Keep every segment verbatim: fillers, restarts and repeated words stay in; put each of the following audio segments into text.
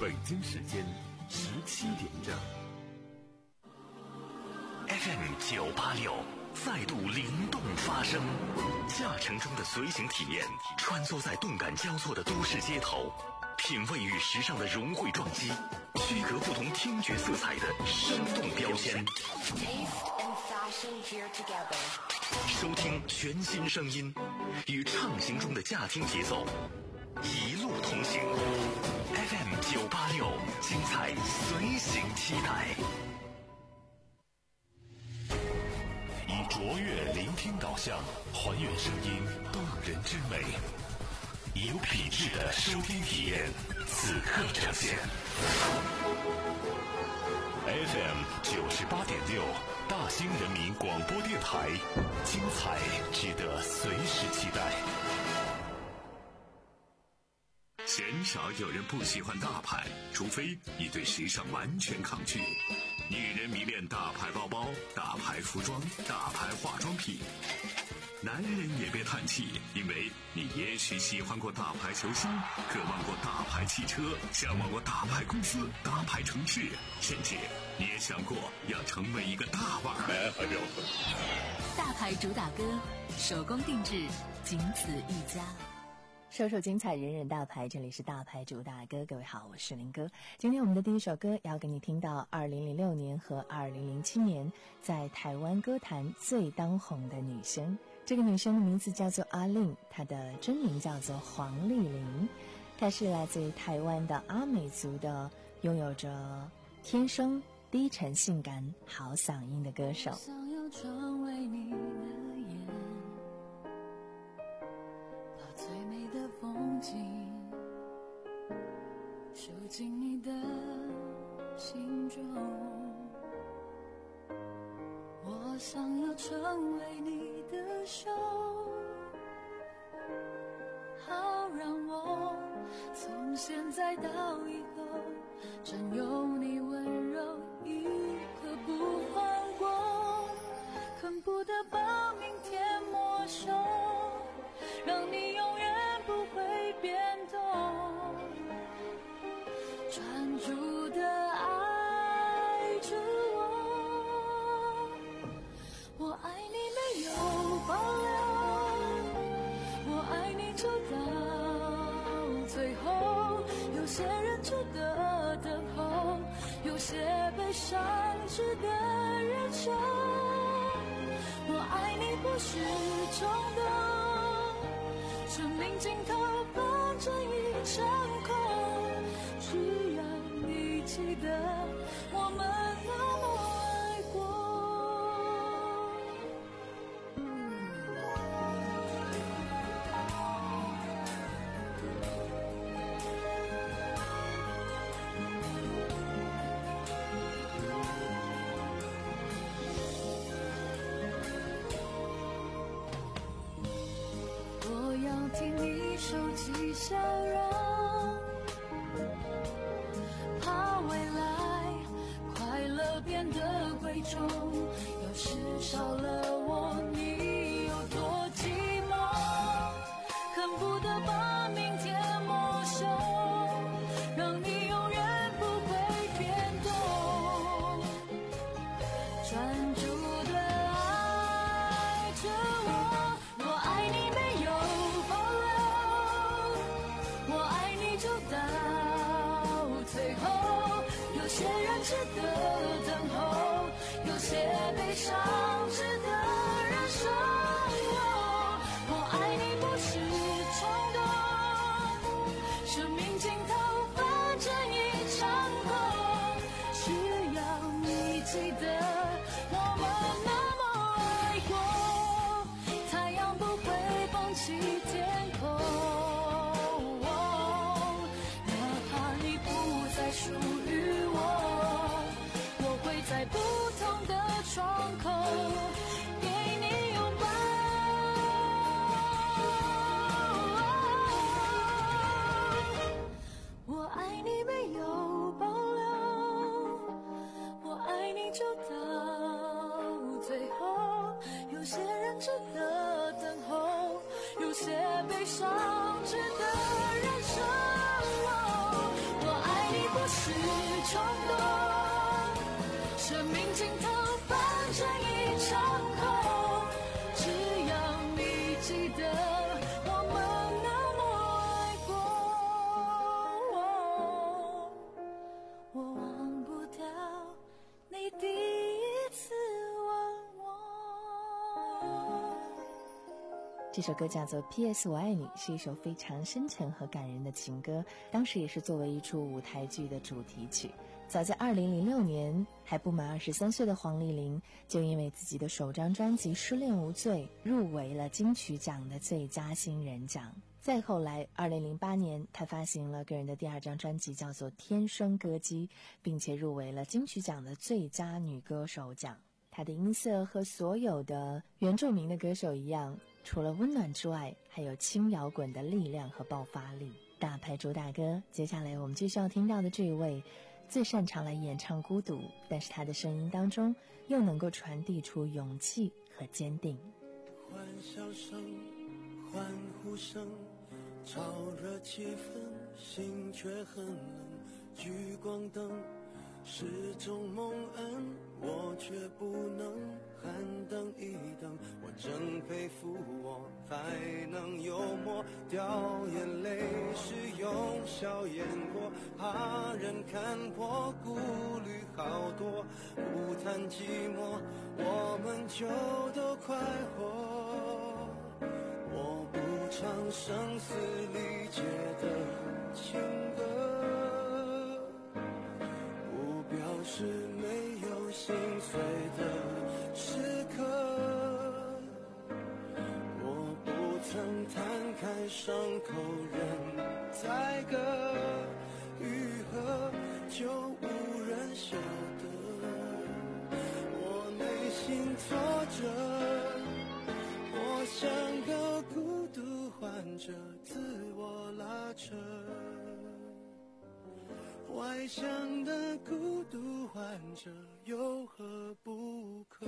北京时间十七点整。 F M 九八六再度灵动发声，驾乘中的随行体验，穿梭在动感交错的都市街头，品味与时尚的融汇撞击，区隔不同听觉色彩的生动标签。收听全新声音，与畅行中的驾听节奏，一路同行。F M 九八六，精彩随行期待。以卓越聆听导向，还原声音动人之美，以有品质的收听体验，此刻呈现。F M 九十八点六，大兴人民广播电台，精彩值得随时期待。 鲜少有人不喜欢大牌，除非你对时尚完全抗拒。女人迷恋大牌包包、大牌服装、大牌化妆品。男人也别叹气，因为你也许喜欢过大牌球星，渴望过大牌汽车，向往过大牌公司、大牌城市，甚至你也想过要成为一个大腕儿。 大牌主打歌，手工定制，仅此一家。 首首精彩，人人大牌，这里是大牌主打歌。各位好，我是林哥。今天我们的第一首歌要给你听到二零零六年和二零零七年在台湾歌坛最当红的女生。这个女生的名字叫做阿令，她的真名叫做黄丽玲。她是来自于台湾的阿美族的，拥有着天生低沉性感好嗓音的歌手。 想要成为你的眼，把最美的风景收进你的心中。我想要成为你的手，好让我从现在到以后占有你温柔一刻不放过，恨不得把明天没收，让你永远不会变动，专注的爱着我。我爱你没有保留，我爱你就到最后。有些人值得等候，有些悲伤值得忍受。我爱你不是冲动，生命尽头放着一场空，只要你记得我们那么爱过。我要替你收起笑容，怕未来快乐变得贵重，要是少了我你有多寂寞，恨不得把明天没收，让你永远不会变动，专注的爱着我。我爱你没有保留，我爱你就到最后。有些人值得等候，有些悲伤值得忍受。我爱你不是冲动，生命尽头反正一场空，只要你记得我们那么爱过，太阳不会放弃天空，哪怕你不再属于我，我会在不同的窗口给你拥抱。 这首歌叫做 P S 我爱你，是一首非常深沉和感人的情歌，当时也是作为一出舞台剧的主题曲。早在二零零六年，还不满二十三岁的黄丽玲就因为自己的首张专辑《失恋无罪》入围了金曲奖的最佳新人奖。再后来二零零八年，她发行了个人的第二张专辑叫做《天生歌姬》，并且入围了金曲奖的最佳女歌手奖。她的音色和所有的原住民的歌手一样，除了温暖之外，还有轻摇滚的力量和爆发力。大牌主打歌，接下来我们继续要听到的这一位最擅长来演唱孤独，但是他的声音当中又能够传递出勇气和坚定。 欢笑声，欢呼声，炒热气氛，心却很冷。聚光灯是种蒙恩，我却不能喊等一等。我真佩服我还能幽默，掉眼泪是用笑掩过，怕人看破，顾虑好多，不谈寂寞，我们就都快活。我不唱声嘶力竭的情歌，不表示没有心碎的时刻，我不曾摊开伤口任宰割，愈合就无人晓得，我内心挫折，我像个孤独患者，自我拉扯，外向的孤独患者有何不可？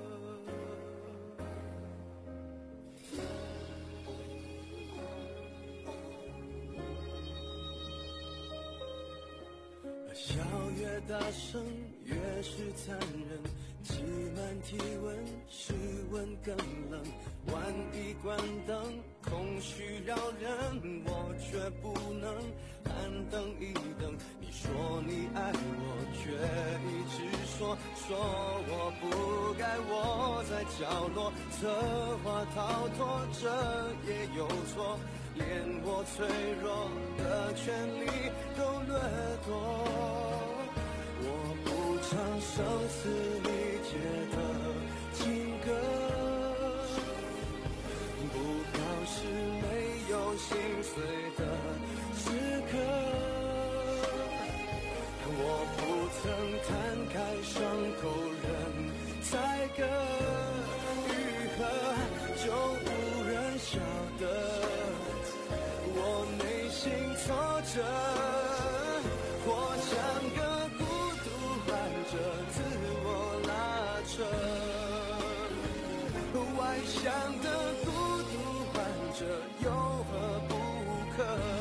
笑越大声越是残忍，挤满体温，室温更冷，万一关灯，空虚扰人，我却不能喊等一等。你说你爱我，却一直说说我不该窝在角落，策划逃脱，这也有错，连我脆弱的权利都掠夺。我不唱声嘶力竭的情歌，不表示没有心碎的时刻，我不曾摊开伤口任宰割，愈合就无人晓得，我内心挫折，我像个孤独患者，自我拉扯，外向的孤独患者有何不可？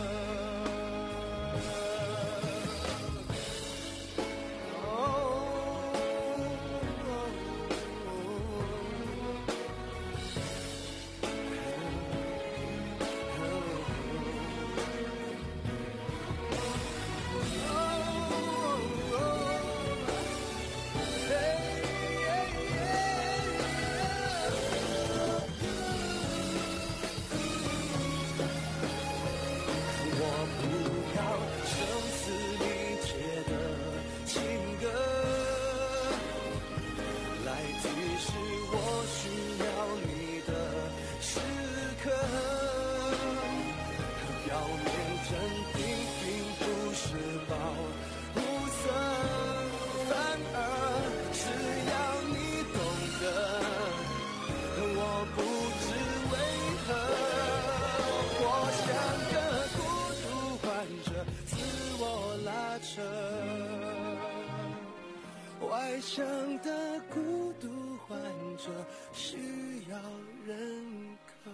外向的孤独患者需要认可。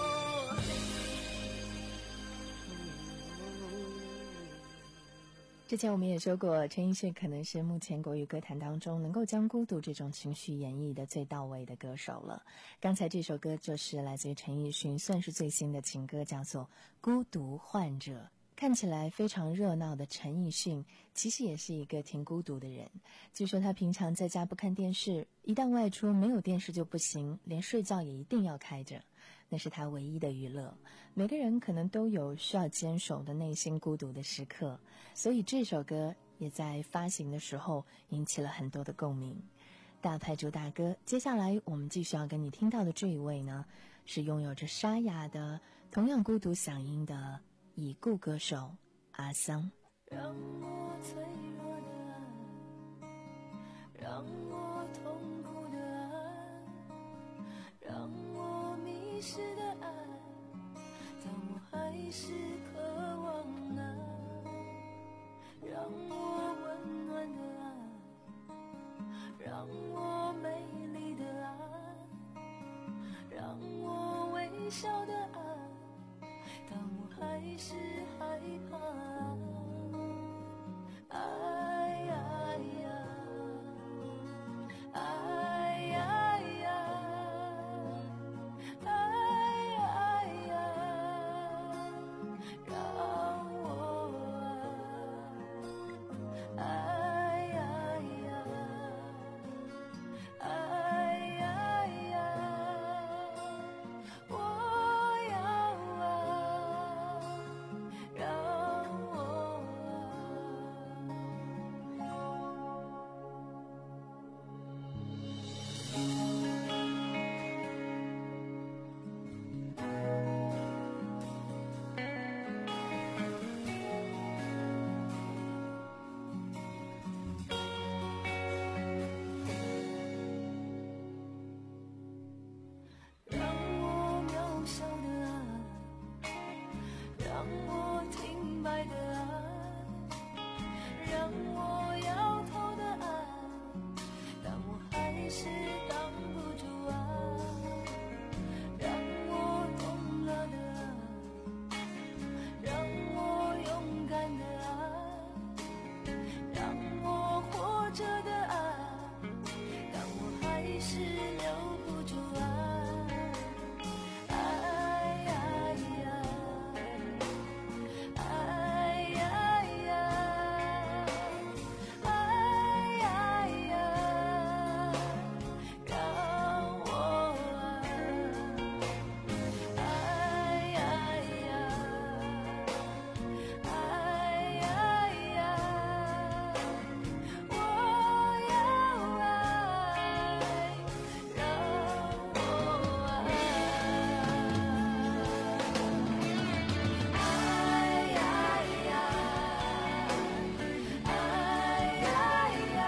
这之前我们也说过，陈奕迅可能是目前国语歌坛当中能够将孤独这种情绪演绎的最到位的歌手了。刚才这首歌就是来自于陈奕迅，算是最新的情歌，叫做《孤独患者》。看起来非常热闹的陈奕迅，其实也是一个挺孤独的人。据说他平常在家不看电视，一旦外出没有电视就不行，连睡觉也一定要开着，那是他唯一的娱乐。每个人可能都有需要坚守的内心孤独的时刻，所以这首歌也在发行的时候引起了很多的共鸣。大牌主打歌，接下来我们继续要跟你听到的这一位呢，是拥有着沙哑的同样孤独嗓音的已故歌手阿桑。 让我脆弱的爱，让我痛苦的爱，让我迷失的爱，但我还是渴望爱。让我温暖的爱，让我美丽的爱，让我微笑的爱，但我还是害怕爱，爱呀，爱呀呀，爱爱呀，让我爱，爱呀呀，爱呀呀，我要爱，让我让我渺小的爱，让我停摆的爱，让我摇头的爱，但我还是挡不住爱。让我懂了的爱，让我勇敢的爱，让我活着的爱，但我还是留不住爱。爱呀呀，爱呀呀，爱呀呀，让我爱，爱呀呀，爱呀呀，我要爱，让我爱，爱呀呀，爱呀呀，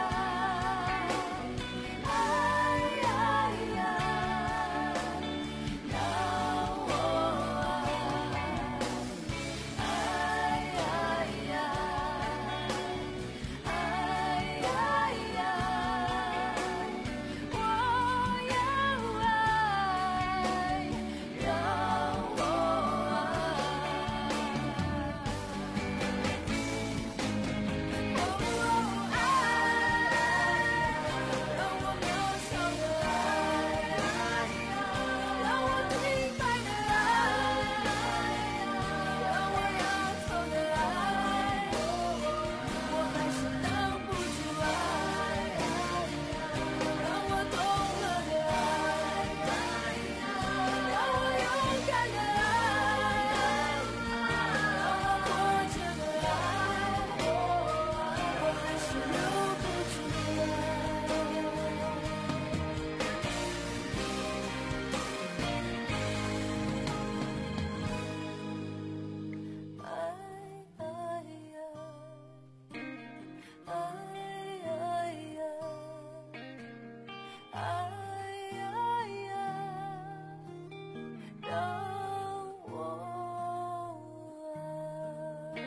爱呀呀，让我爱，爱呀呀，爱呀呀，我要爱，让我爱，让我渺小的爱，让我停摆的爱，让我摇头的爱，我还是挡不住爱。让我懂了的爱，让我勇敢的爱，让我活着的爱，我还是留不住爱。爱爱呀，爱爱呀，爱呀呀，让我爱。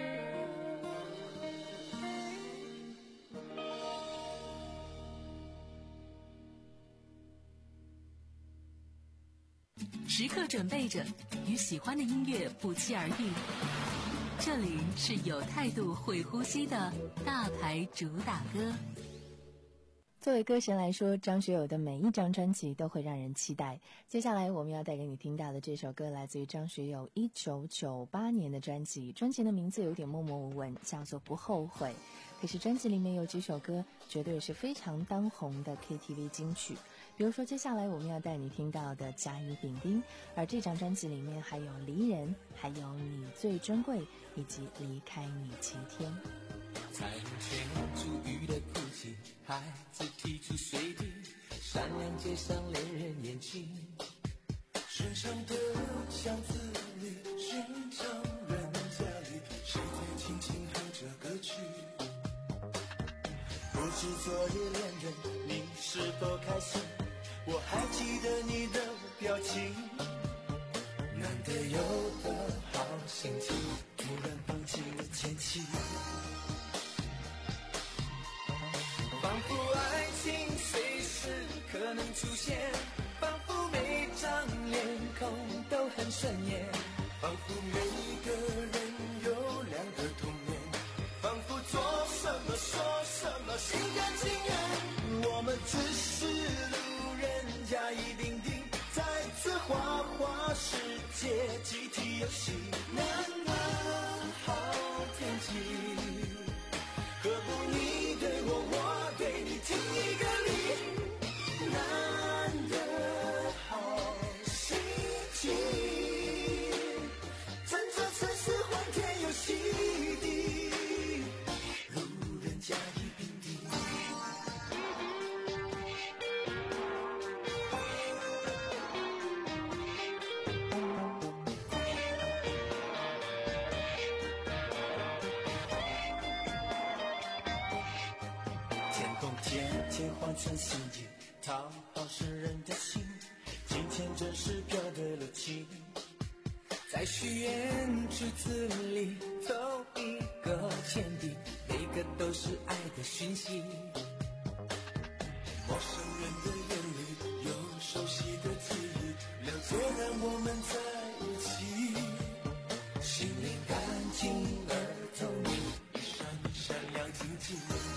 时刻准备着，与喜欢的音乐不期而遇。 这里是有态度、会呼吸的大牌主打歌。 作为歌神来说，张学友的每一张专辑都会让人期待。接下来我们要带给你听到的这首歌来自于张学友一九九八年的专辑，专辑的名字有点默默无闻，叫做《不后悔》。可是专辑里面有几首歌绝对是非常当红的 K T V 金曲，比如说接下来我们要带你听到的《甲乙丙丁》，而这张专辑里面还有《离人》，还有《你最珍贵》，以及《离开你七天》。 彩虹前珠玉的哭泣，孩子提出水滴，闪亮街上恋人眼睛，身上的巷子里，寻常人家里，谁在轻轻哼着歌曲？不知昨夜恋人你是否开心？我还记得你的表情，难得有的好心情，突然放弃了前妻。仿佛爱情随时可能出现，仿佛每张脸孔都很顺眼，仿佛每个人有两个童年，仿佛做什么说什么心甘情愿。我们只是路人甲乙丙丁，在此花花世界集体游戏，难得好天气，何不你对我，我对你，听一个理，难得好心情，整座城市欢天又喜地，路人甲乙丙丁。渐换成心意，讨好世人的心，今天真是表对了情，在许愿池子里投一个铅笔，每个都是爱的讯息。陌生人的眼里有熟悉的记忆，了解让我们在一起，心灵干净而透明，一闪一闪亮晶晶。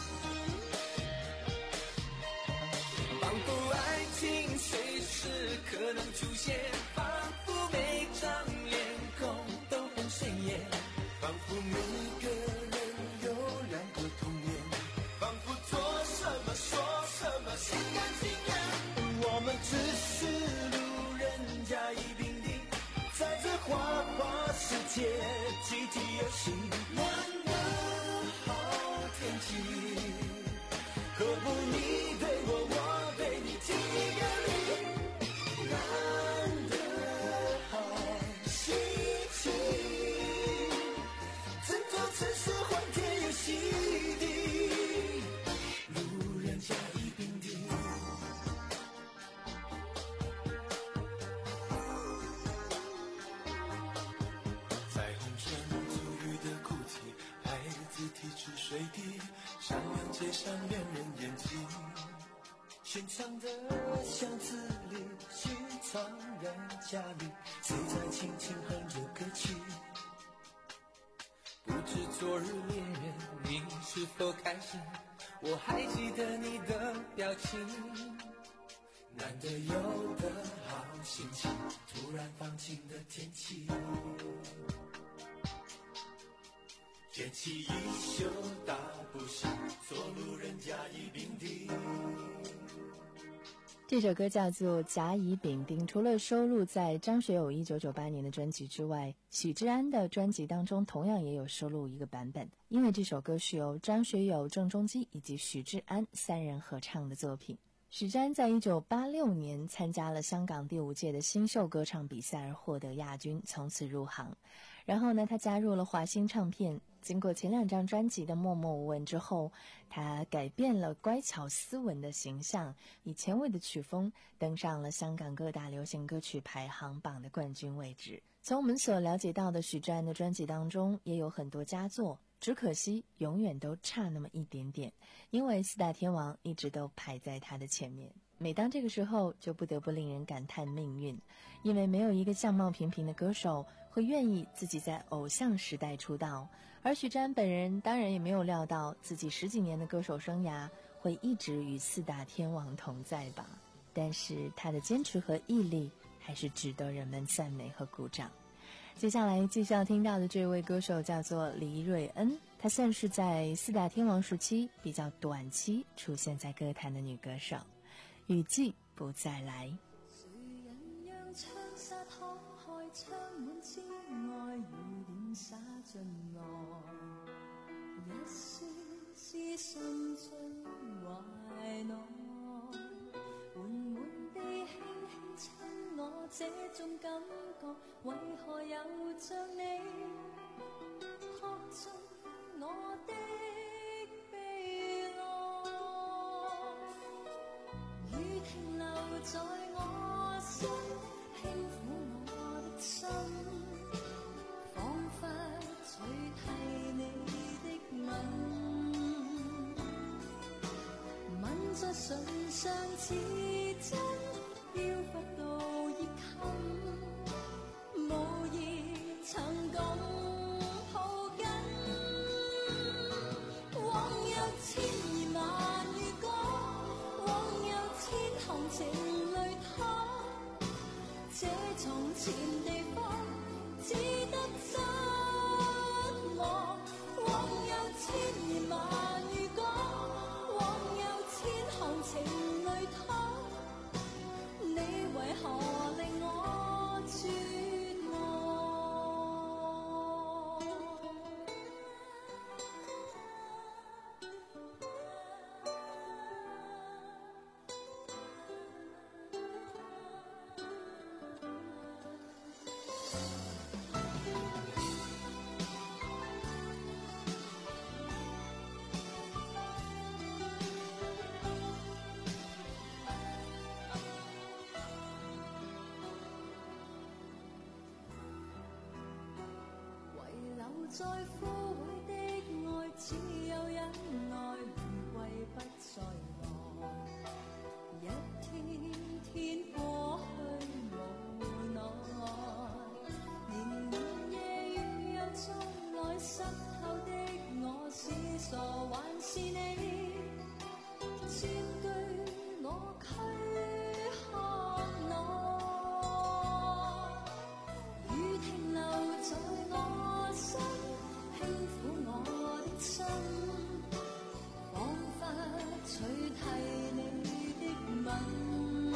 仿佛爱情随时可能出现，仿佛每张脸孔都很显眼，仿佛每个人有两个童年，仿佛做什么说什么心甘情愿。我们只是路人甲乙丙丁，在这花花世界集体游戏，难得好天气，何不你对我，我对你，听一个理，难得好心情，整座城市欢天又喜地，路人甲乙丙丁。彩虹船足雨的哭泣，孩子提出水滴，闪亮街上恋人眼睛，寻常的巷子里，寻常人家里，谁在轻轻哼着歌曲？不知昨日恋人你是否开心？我还记得你的表情，难得有的好心情，突然放晴的天气，捡起衣袖大步行，做路人甲乙丙丁。 这首歌叫做《甲乙丙丁》，除了收录在张学友一九九八年的专辑之外，许志安的专辑当中同样也有收录一个版本，因为这首歌是由张学友、郑中基以及许志安三人合唱的作品。许志安在一九八六年参加了香港第五届的新秀歌唱比赛而获得亚军，从此入行。然后呢，他加入了华星唱片，经过前两张专辑的默默无闻之后，他改变了乖巧斯文的形象，以前卫的曲风登上了香港各大流行歌曲排行榜的冠军位置。从我们所了解到的许志安的专辑当中，也有很多佳作，只可惜永远都差那么一点点，因为四大天王一直都排在他的前面。 每当这个时候，就不得不令人感叹命运，因为没有一个相貌平平的歌手会愿意自己在偶像时代出道，而许詹本人当然也没有料到自己十几年的歌手生涯会一直与四大天王同在吧。但是他的坚持和毅力还是值得人们赞美和鼓掌。接下来继续要听到的这位歌手叫做黎瑞恩，她算是在四大天王时期比较短期出现在歌坛的女歌手。雨季不再来， 谁人让窗纱敞开，窗门之外雨点洒进来，一丝丝渗进怀内，缓缓地轻轻亲我，这种感觉为何又像你刻进我的臂内，雨停留在我心，轻撫我的心，仿佛取替你的吻，吻在唇上似真，飄忽到熱襟，無意曾共抱緊。往日千言萬語講，往日千行情淚淌，這從前地方只得真我。往日千言萬語講，往日千行情淚淌，你為何令我絕望？遺留在枯萎的愛，只有忍耐，玫瑰不再來。一天天過去無奈，年年夜月又再來，濕透的我是傻還是你？佔據我軀殼內，雨停留在我心，輕撫我的心，彷彿取替你的吻，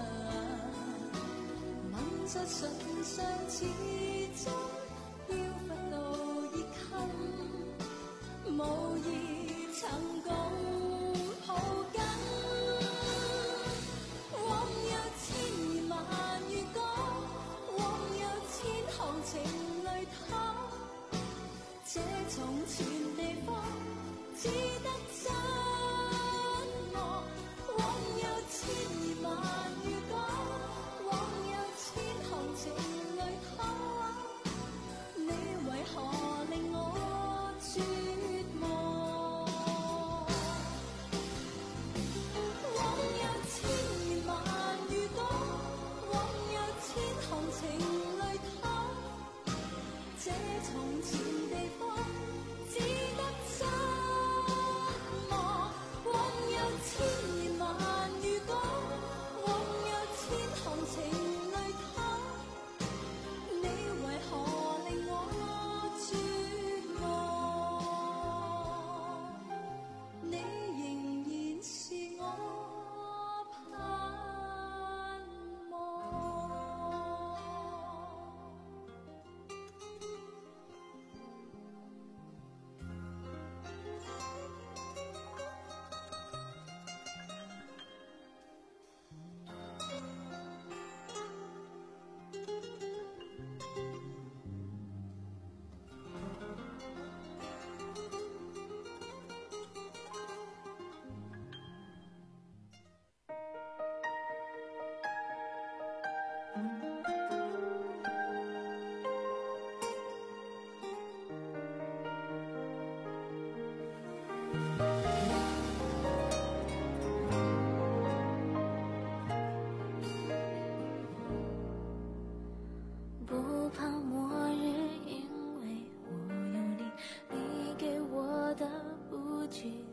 吻在唇上似針，飄忽到熱襟，無意曾共抱緊。往日千言萬語講，往日千行情淚淌，這從前地方只得真我。往日千言萬語講，往日千行情淚淌，你為何令我絕望？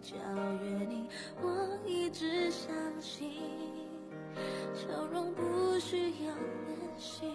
教约你，我一直相信，笑容不需要练习。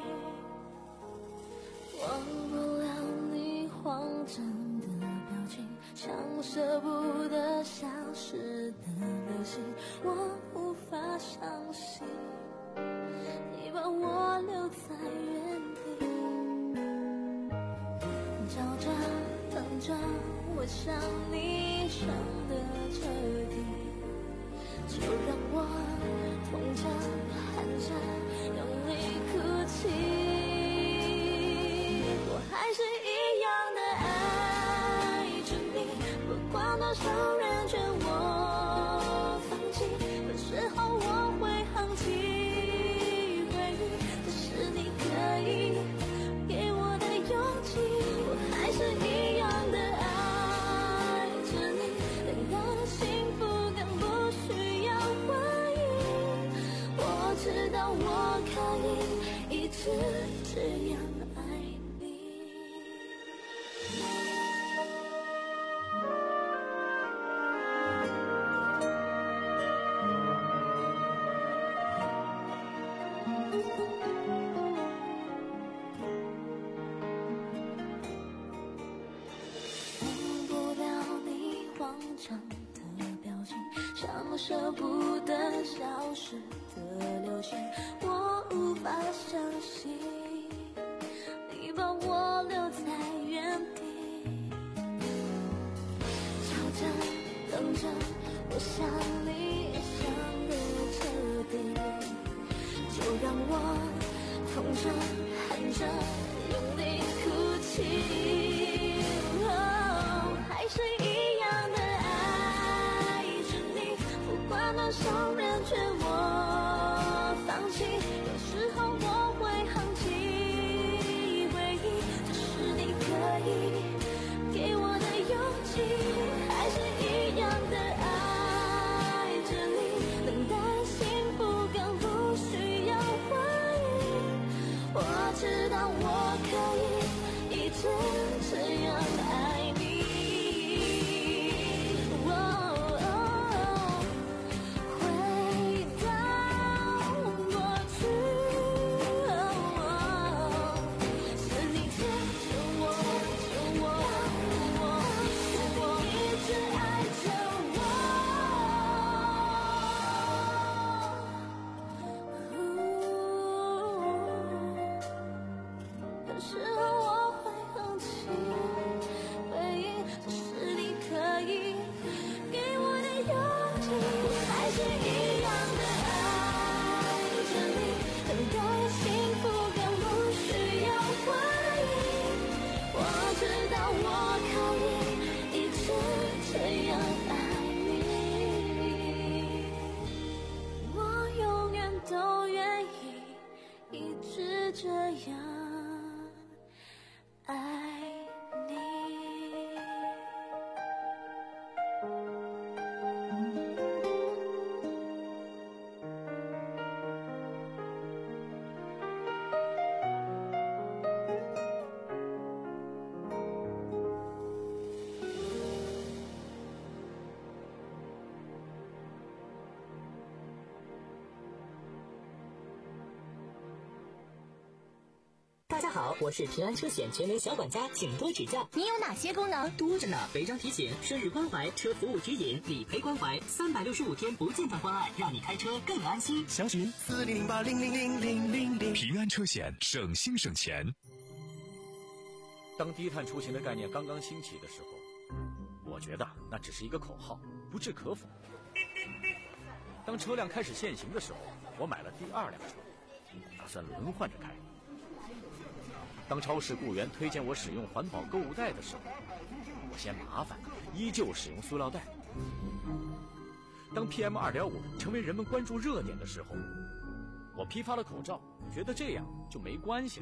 忘不了你慌张的表情，像舍不得消失的流星，我无法相信你把我留在原地，找着等着我想你想的彻底，就让我痛着喊着用力哭泣，我还是一样的爱着你，不管多少人劝我放弃，有时候我会放弃回忆，这是你可以给我的勇气，我还是一样的爱着你，等到的幸福更不需要回应，我知道我可以一直这样爱你。忘不了你慌张的表情，像舍不得消失的流星，我无法相信你把我留在原地，瞧着等着我想你想的彻底，就让我痛着喊着用力哭泣，哦，还是一样的爱着你，不管多少人劝我放弃，有时候我会放弃回忆，这是你可以给我的勇气，还是一样的爱着你，等待的幸福更不需要回应，我知道我可以一直这样爱你。哦哦，回到过去，哦，是你牵着我，着我，我，我一直爱着我。有时候我会放弃回应，这是你可以给我的勇气，还是一样的爱着你，等待的幸福更不需要回应，我知道我可以一直这样爱你，我永远都愿意一直这样爱你。 大家好，我是平安车险全能小管家，请多指教。 你有哪些功能？ 多着呢，违章提醒、生日关怀、车服务指引、理赔关怀，三百六十五天不间断关爱，让你开车更安心。 详询四零零八零零零零零零。 平安车险，省心省钱。 当低碳出行的概念刚刚兴起的时候，我觉得那只是一个口号，不置可否。当车辆开始限行的时候，我买了第二辆车，打算轮换着开。当超市雇员推荐我使用环保购物袋的时候，我嫌麻烦，依旧使用塑料袋。当 P M 二点五 成为人们关注热点的时候，我批发了口罩，觉得这样就没关系了。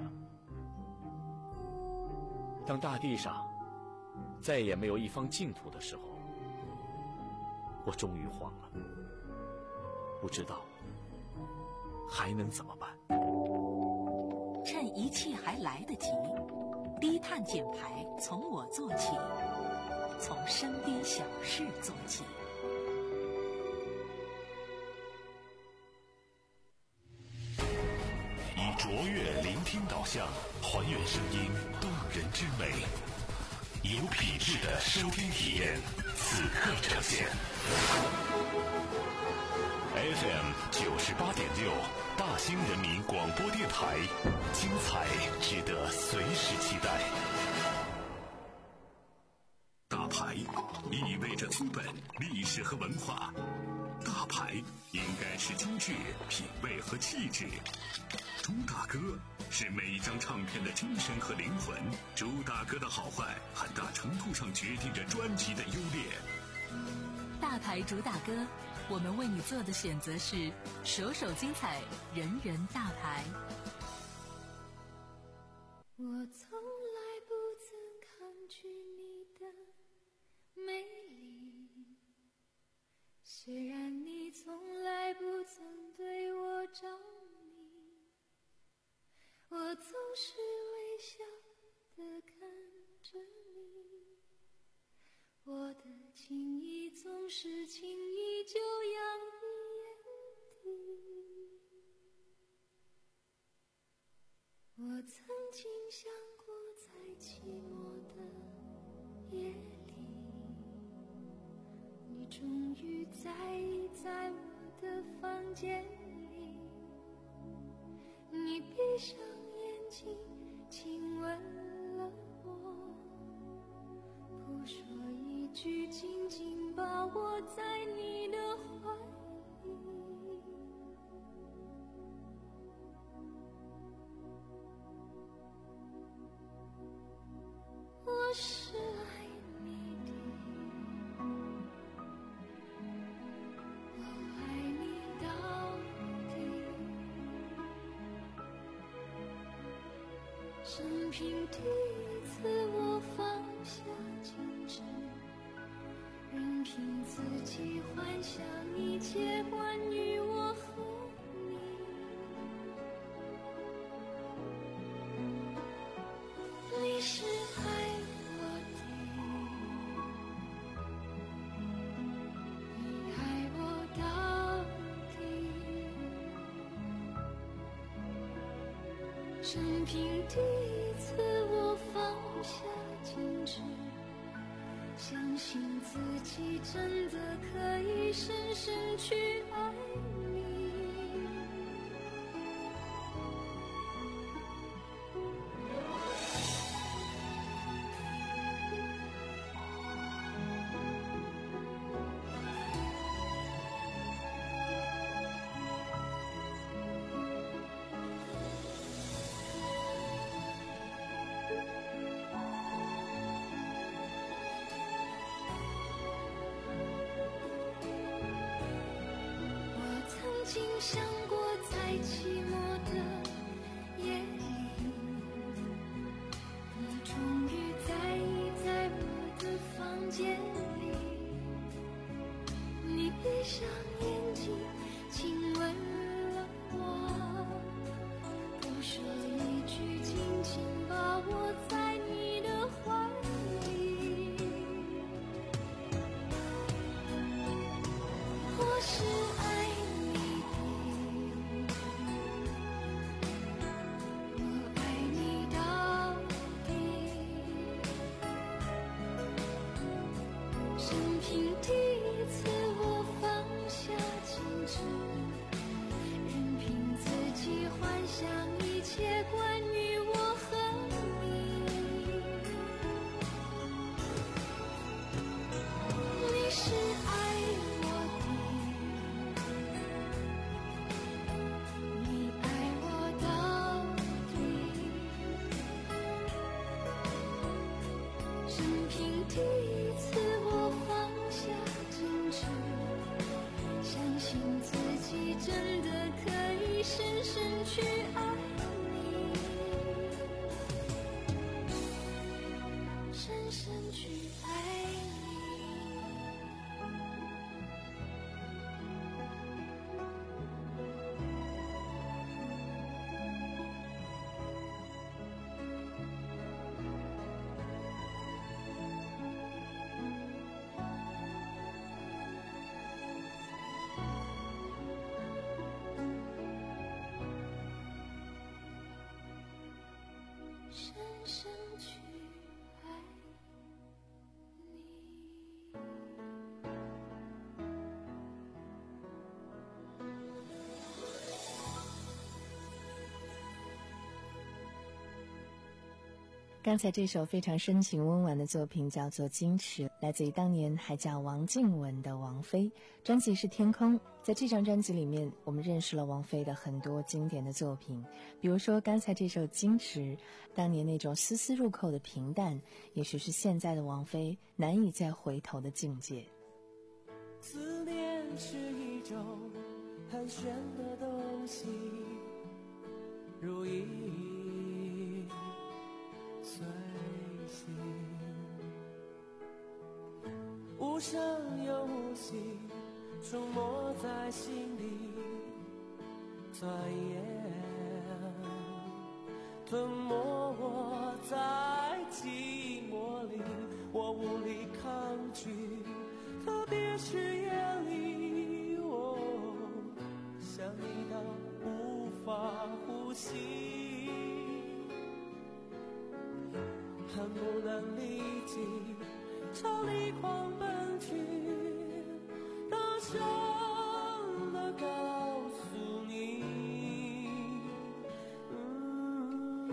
当大地上再也没有一方净土的时候，我终于慌了，不知道还能怎么办。 趁一切还来得及，低碳减排从我做起。 从身边小事做起。 以卓越聆听导向，还原声音动人之美，有品质的收听体验，此刻呈现。F M 九十八点六，大兴人民广播电台，精彩值得随时期待。 大牌意味着资本、历史和文化，大牌应该是精致、品味和气质。朱大哥是每一张唱片的精神和灵魂，朱大哥的好坏很大程度上决定着专辑的优劣。 大牌主打歌，我们为你做的选择是首首精彩，人人大牌。 我从来不曾抗拒你的美丽，虽然你从来不曾对我着迷，我总是微笑地看着你，我的情意总是轻易就洋溢眼底。我曾经想过，在寂寞的夜里，你终于在意在我的房间里，你闭上眼睛亲吻了我，不说一句，紧紧把我在你的怀里。我是爱你的，我爱你到底，生平第一次我放下矜持，任凭自己幻想一切关于我和你。你是爱我的，你爱我到底，生平第一次我放下矜持，相信自己真的可以深深去爱你。曾经想过，在寂寞的夜里，你终于在意在我的房间里，你闭上眼睛亲吻了我，不说一句，紧紧把我在你的怀里。我是爱你的，我爱你到底，生平第一次我放下生去爱你。 刚才这首非常深情温婉的作品叫做《矜持》，来自于当年还叫王静雯的王菲，专辑是《天空》。在这张专辑里面，我们认识了王菲的很多经典的作品，比如说刚才这首《矜持》，当年那种丝丝入扣的平淡，也许是现在的王菲难以再回头的境界。 思念是一种很玄的东西，如影随形，无声又无息，出没在心里，钻研吞没我在寂寞里，我无力抗拒，特别是夜里，我想你到无法呼吸，恨不能立即朝你狂奔去，大声地告诉你，嗯，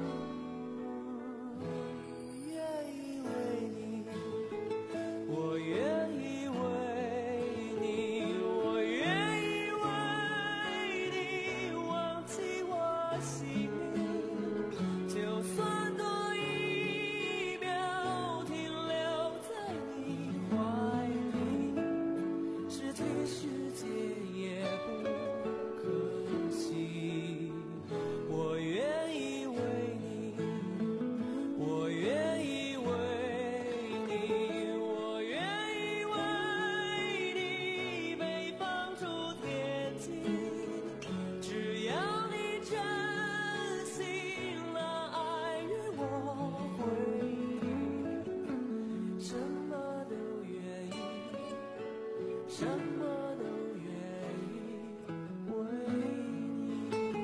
愿意为你，我愿意为你，我愿意为你忘记我姓名，就算多一秒停留在你怀里，失去世界也不可惜。我愿意为你，我愿意为你，我愿意为你被放逐天际，只要你真心地爱与我回忆，什么都愿意，什么都愿意为你。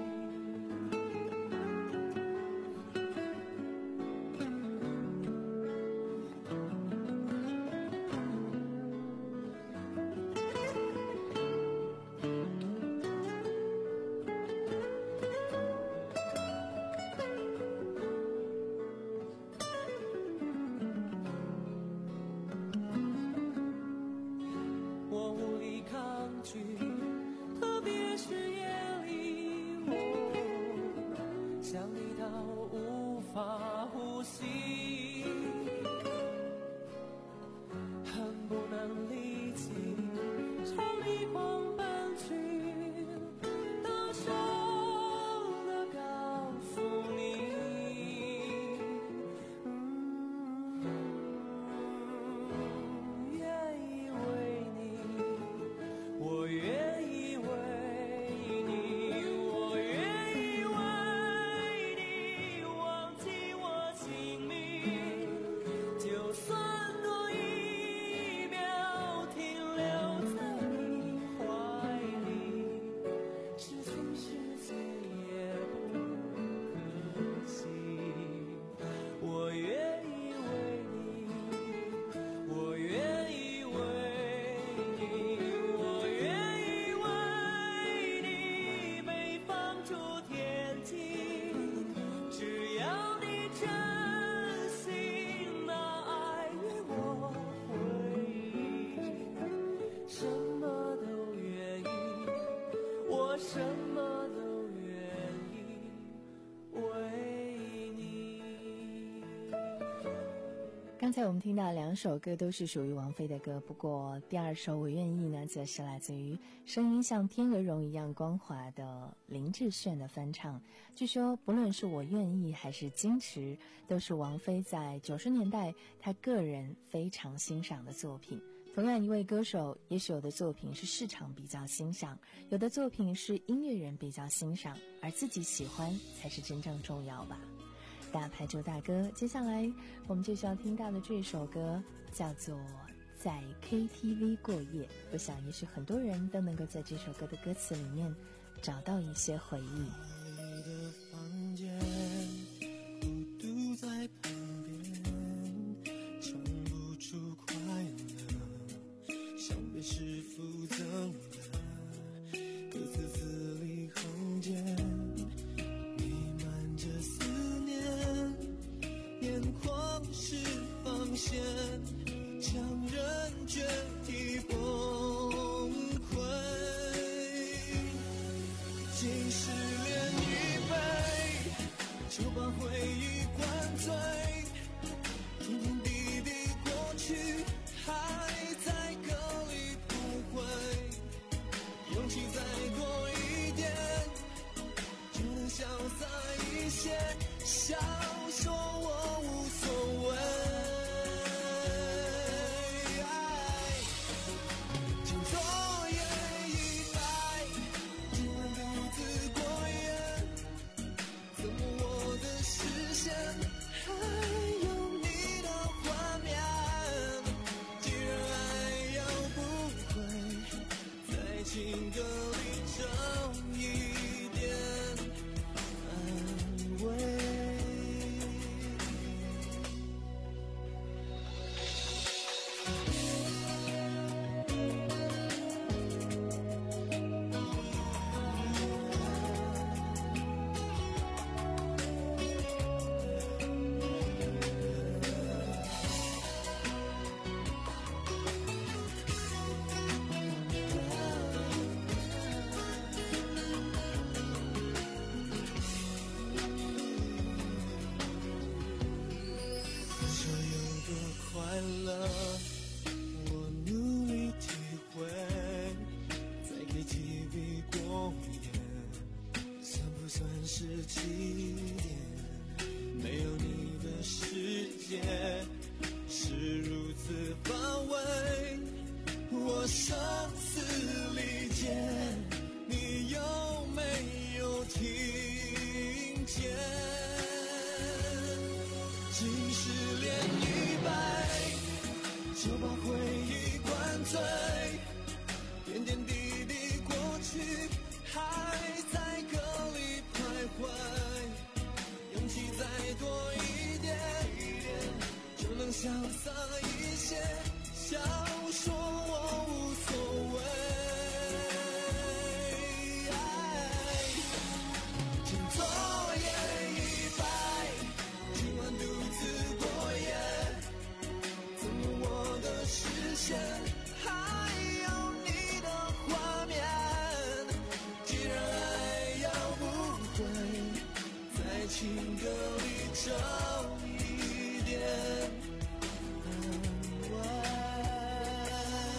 我无力抗拒，特别是夜里，我想你到无法呼吸，恨不能立即朝你狂奔去，大声地告诉你，嗯，愿意为你，我愿意为你，我愿意为你忘记我姓名，就算多一秒停留在你怀里，失去世界也不可惜。我愿意为你，我愿意为你，我愿意为你被放逐天际，只要你真心地爱与我回忆，什么都愿意，我什么都愿意为你。 刚才我们听到两首歌都是属于王菲的歌，不过第二首《我愿意》呢，则是来自于声音像天鹅绒一样光滑的林志炫的翻唱。据说不论是我愿意还是矜持，都是王菲在九十年代她个人非常欣赏的作品。同样一位歌手，也许有的作品是市场比较欣赏，有的作品是音乐人比较欣赏，而自己喜欢才是真正重要吧。大牌周大哥，接下来我们就需要听到的这首歌叫做《在 K T V 过夜》。我想也许很多人都能够在这首歌的歌词里面找到一些回忆。 你的房间孤独附赠的歌词字里行间，弥漫着思念，眼眶是防线，强忍决堤崩溃。竟是连一杯，就把回忆灌醉，点点滴滴过去还在歌里不回，勇气再多一点就能潇洒一些，笑说我无所谓。请昨夜已白，今晚独自过夜，怎么我的视线还有你的画面？既然爱要不回，在情歌里找一点安慰。所有的快乐，我努力体会，在 K T V 过夜，算不算是起点？没有你的世界是如此方位，我生死离间，你有没有听见？竟是连一杯，就把回忆灌醉，点点滴滴过去还在歌里徘徊，勇气再多一点就能潇洒一些，笑说我无所谓。请昨夜已白，今晚独自过夜，怎么我的视线还有你的画面？既然爱要不回，在情歌里找一点安慰。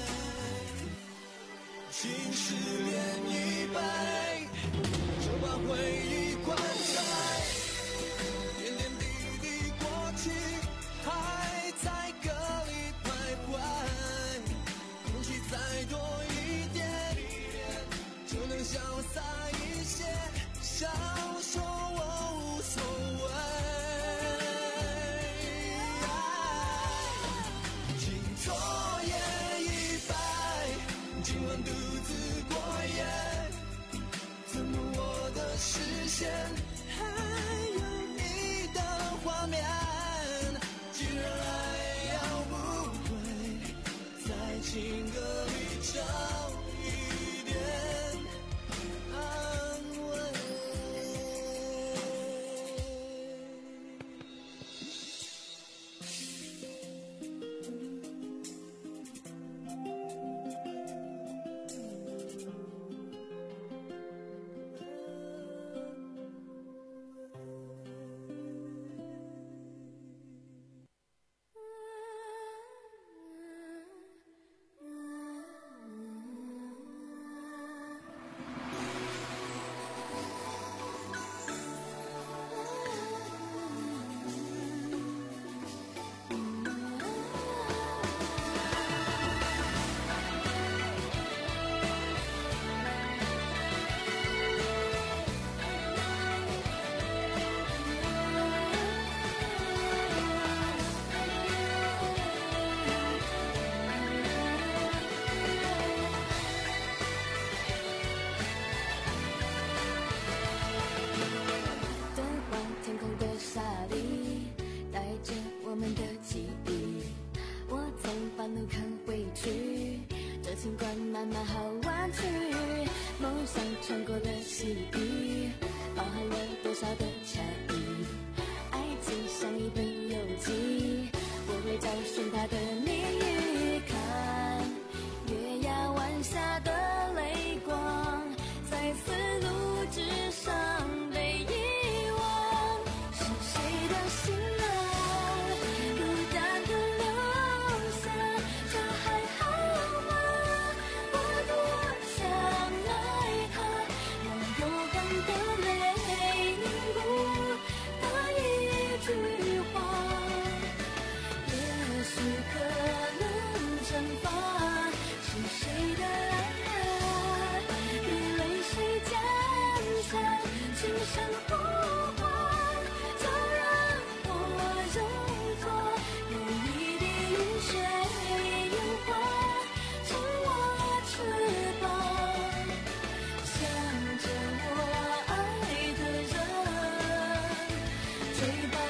竟是连一杯，就把回忆灌醉，点点滴滴过去还在歌里徘徊，勇气再多一点就能潇洒一些，笑说我无所谓。请昨夜已白，今晚独自过夜，怎么我的视线还有你的画面？既然爱要不回，在情歌里找一点安慰。 慢慢好弯曲，梦想穿过了细雨，包含了多少的差异。爱情像一本游记，我会找寻它的谜语。看月牙湾下的泪光，在丝路之上被遗忘。是谁的心啊，孤单的留下，这还好吗？我多想爱他，让勇敢的泪凝固那一句话，也许可能蒸发。是谁的爱，与泪水交缠，轻声呼唤，就让我揉搓，有一滴雨水烟花，成我翅膀，向着我爱的人追吧。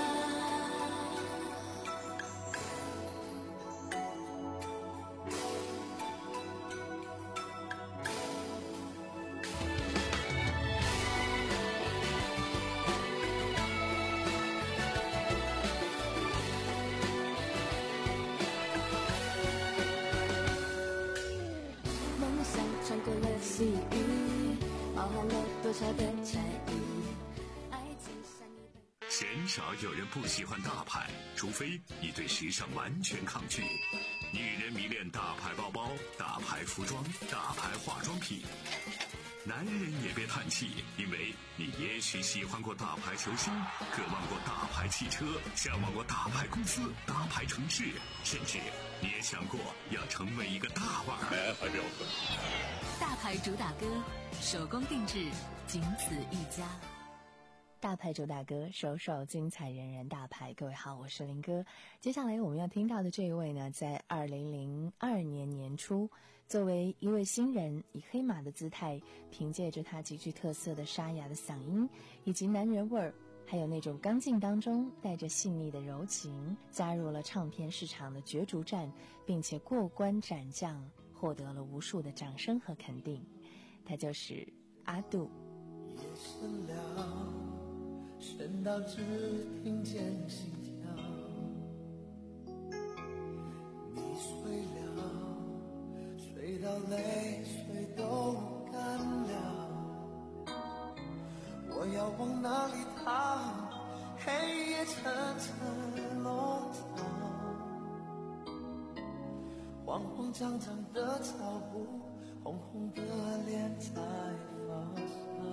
梦想穿过了细雨，包含了多少的差异。爱情像一本鲜少有人不喜欢大牌，除非你对时尚完全抗拒。女人迷恋大牌包包、大牌服装、大牌化妆品。男人也别叹气，因为你也许喜欢过大牌球星，渴望过大牌汽车，向往过大牌公司、大牌城市，甚至你也想过要成为一个大腕儿。哎，还表哥， 大牌主打歌，手工定制，仅此一家。 大牌主打歌，首首精彩，人人大牌。各位好，我是林哥。接下来我们要听到的这一位呢，在二零零二年年初，作为一位新人，以黑马的姿态，凭借着他极具特色的沙哑的嗓音以及男人味儿，还有那种刚劲当中带着细腻的柔情，加入了唱片市场的角逐战，并且过关斩将，获得了无数的掌声和肯定。他就是阿杜。 夜深了，深到只听见心跳。你睡了，睡到泪水都干了。我要往哪里逃？黑夜层层笼罩，慌慌张张的脚步，红红的脸在发烧。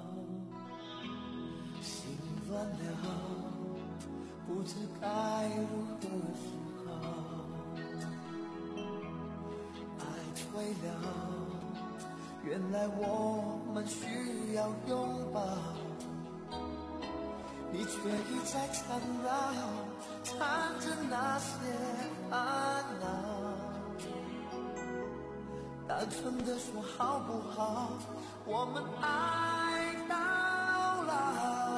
心乱了，不知该如何是好。爱退了，原来我们需要拥抱。你却一再缠绕，缠着那些烦恼。单纯的说好不好，我们爱到老。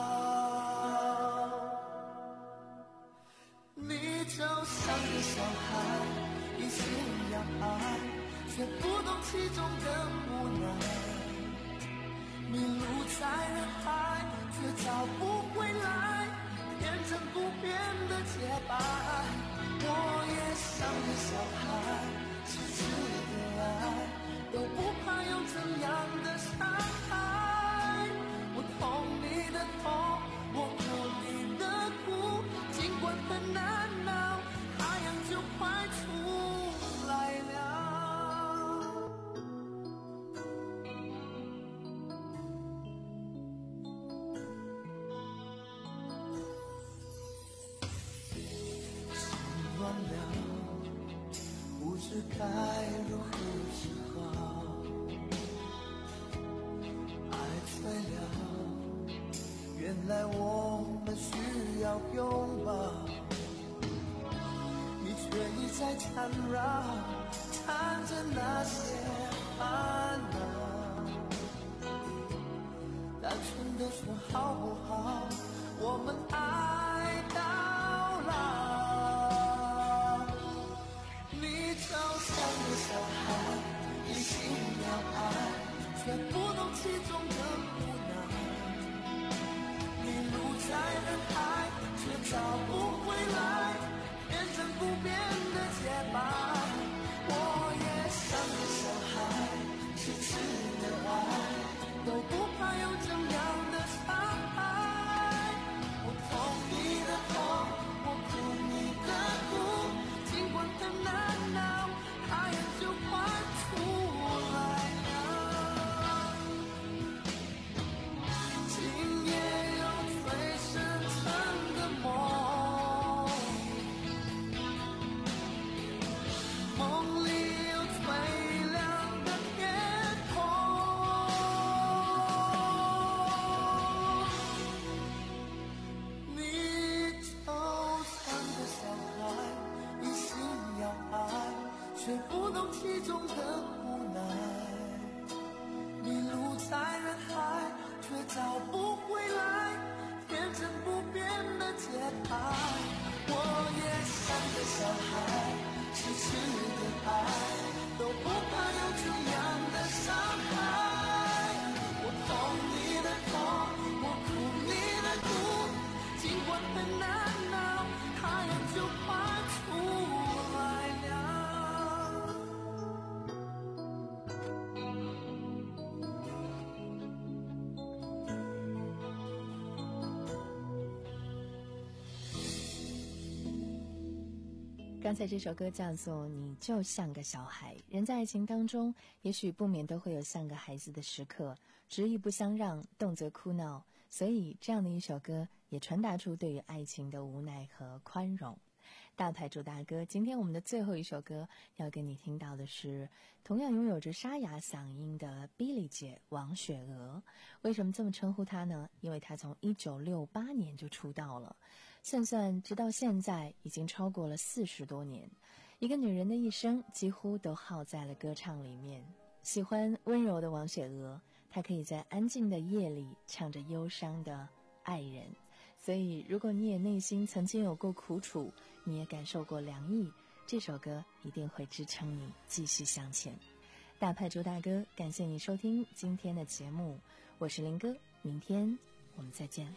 你就像个小孩，一心要爱，却不懂其中的无奈。迷路在人海，却找不回来，变成不变的洁白。我也像个小孩，痴痴的爱，都不怕有怎样的伤害。我懂你的痛，我哭你的苦，尽管很难熬，太阳就快出来了。乱了，不知该如何是好。爱醉了，原来我们需要拥抱。你却一再缠绕，缠着那些烦恼。单纯的说好不好，我们爱到老。你就像个小孩， 中的无奈，迷路在人海，却找不回来，变成不变的节拍。我也像个小孩，痴痴的爱，都不怕有这样的伤害。我痛你的痛，我哭你的哭，尽管很难熬，太阳就快出来了。 刚才这首歌叫做《你就像个小孩》。人在爱情当中，也许不免都会有像个孩子的时刻，执意不相让，动辄哭闹。所以这样的一首歌也传达出对于爱情的无奈和宽容。大牌主大哥，今天我们的最后一首歌要跟你听到的是同样拥有着沙哑嗓音的 Billy 姐王雪娥。为什么这么称呼她呢？因为她从一九六八年就出道了，算算直到现在已经超过了四十多年。一个女人的一生几乎都耗在了歌唱里面。喜欢温柔的王雪娥，她可以在安静的夜里唱着忧伤的爱人。所以如果你也内心曾经有过苦楚，你也感受过凉意，这首歌一定会支撑你继续向前。大派朱大哥，感谢你收听今天的节目，我是林哥，明天我们再见。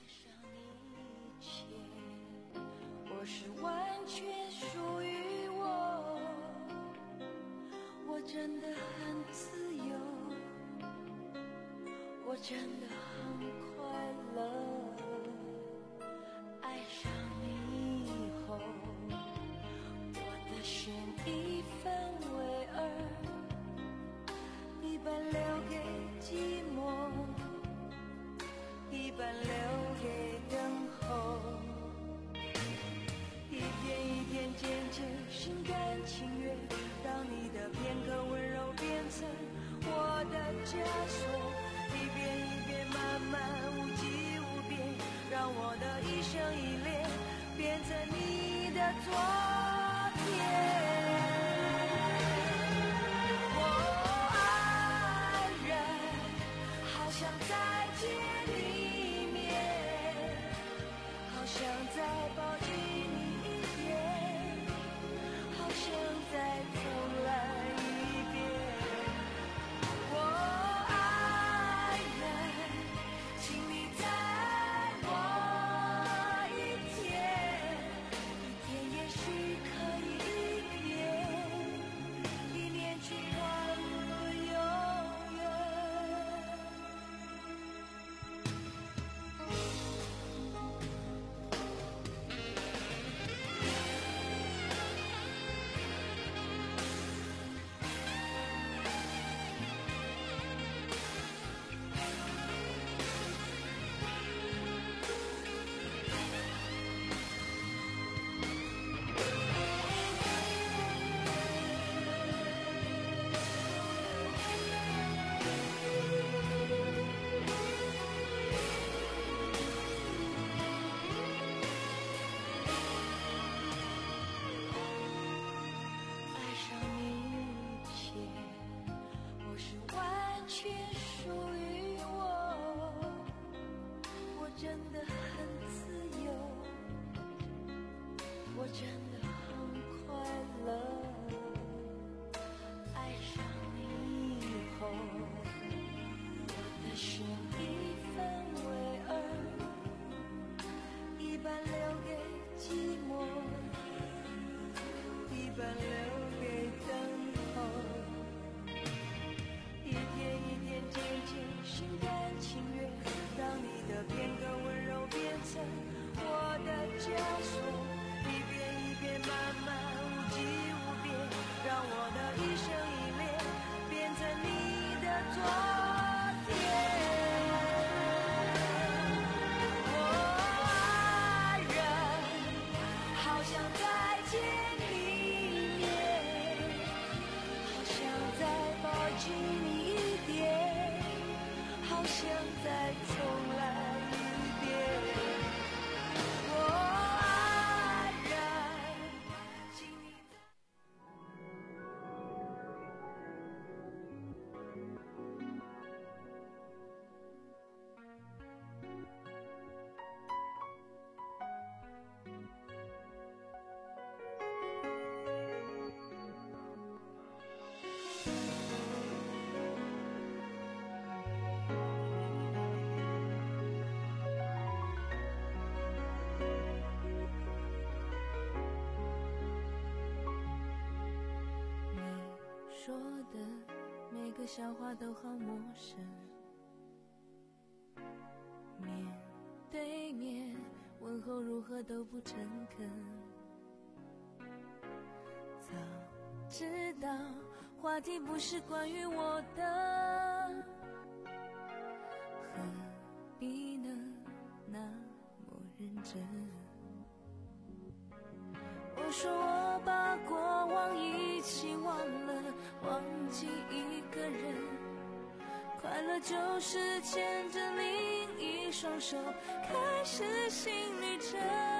我是完全属于我，我真的很自由，我真的很快乐。爱上你以后，我的心一分为二，一半留给寂寞，一半留给等候。一天一天渐渐心甘情愿，当你的片刻温柔变成我的枷锁，一遍一遍慢慢无际无边，让我的一生一恋变成你的昨天。我爱人，好想再见一面，好想再抱紧你一点，好想再重来一遍。我爱人，请你再爱我一天，一天也许可以一年，一年却换不永远。爱上你一切，我是完全属于我，我真的很自由，我真的很快乐。爱上你以后，我的心一分为二，一半留给寂寞，一半留给等候。一天一天渐渐心甘情愿，当你的片刻温柔变成我的枷锁，一遍一遍慢慢无际无边，让我的一生一恋变成你的昨天。我爱人，好想再见一面，好想再抱紧你一点，好想再重来一遍。我爱人，请你再个笑话都好陌生。面对面问候如何都不诚恳，早知道话题不是关于我的，何必呢那么认真。我说我把过往一起忘了，忘记一个人，快乐就是牵着另一双手开始新旅程。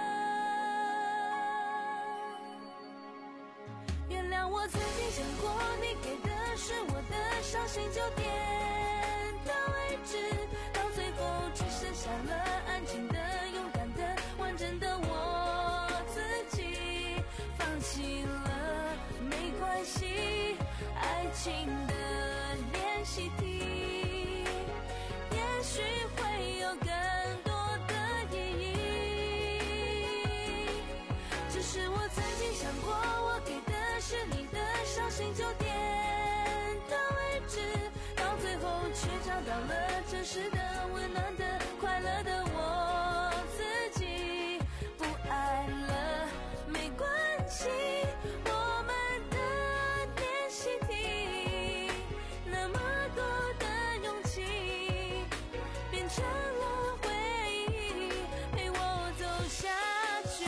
原谅我曾经想过，你给的是我的伤心，就点到为止，到最后只剩下了安静的、勇敢的、完整的我自己。放弃了没关系，爱情的练习题也许会有更多的意义。只是我曾经想过，我给的是你的伤心，就点到为止，到最后却找到了真实的、温暖的、快乐的我自己。不爱了没关系，我们的练习题，那么多的勇气变成了回忆，陪我走下去。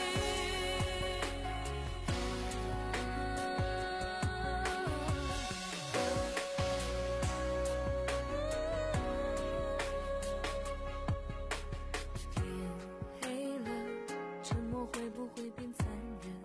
天黑了，沉默会不会变残忍？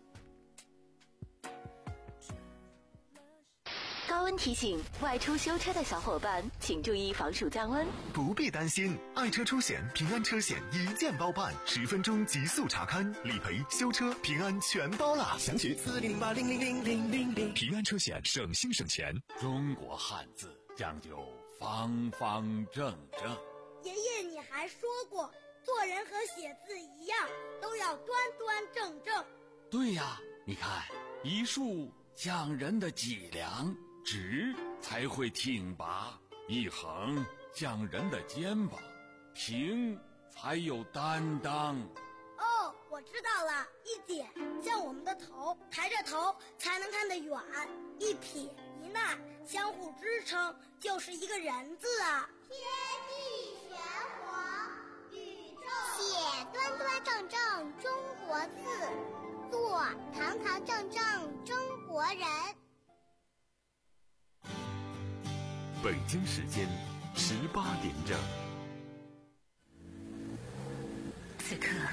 高温提醒：外出修车的小伙伴，请注意防暑降温。 不必担心，爱车出险平安车险一键包办，十分钟极速查勘、理赔、修车，平安全包啦！详询四零零八零零零零零零。 平安车险，省心省钱。 中国汉字讲究方方正正。 爷爷，你还说过，做人和写字一样，都要端端正正。 对呀，你看，一竖讲人的脊梁，直才会挺拔；一横讲人的肩膀，平才有担当。 哦，我知道了，一点像我们的头，抬着头才能看得远；一撇一捺相互支撑，就是一个人字啊。 天地玄黄，宇宙写端端正正中国字，做堂堂正正中国人。 北京时间十八点整。 此刻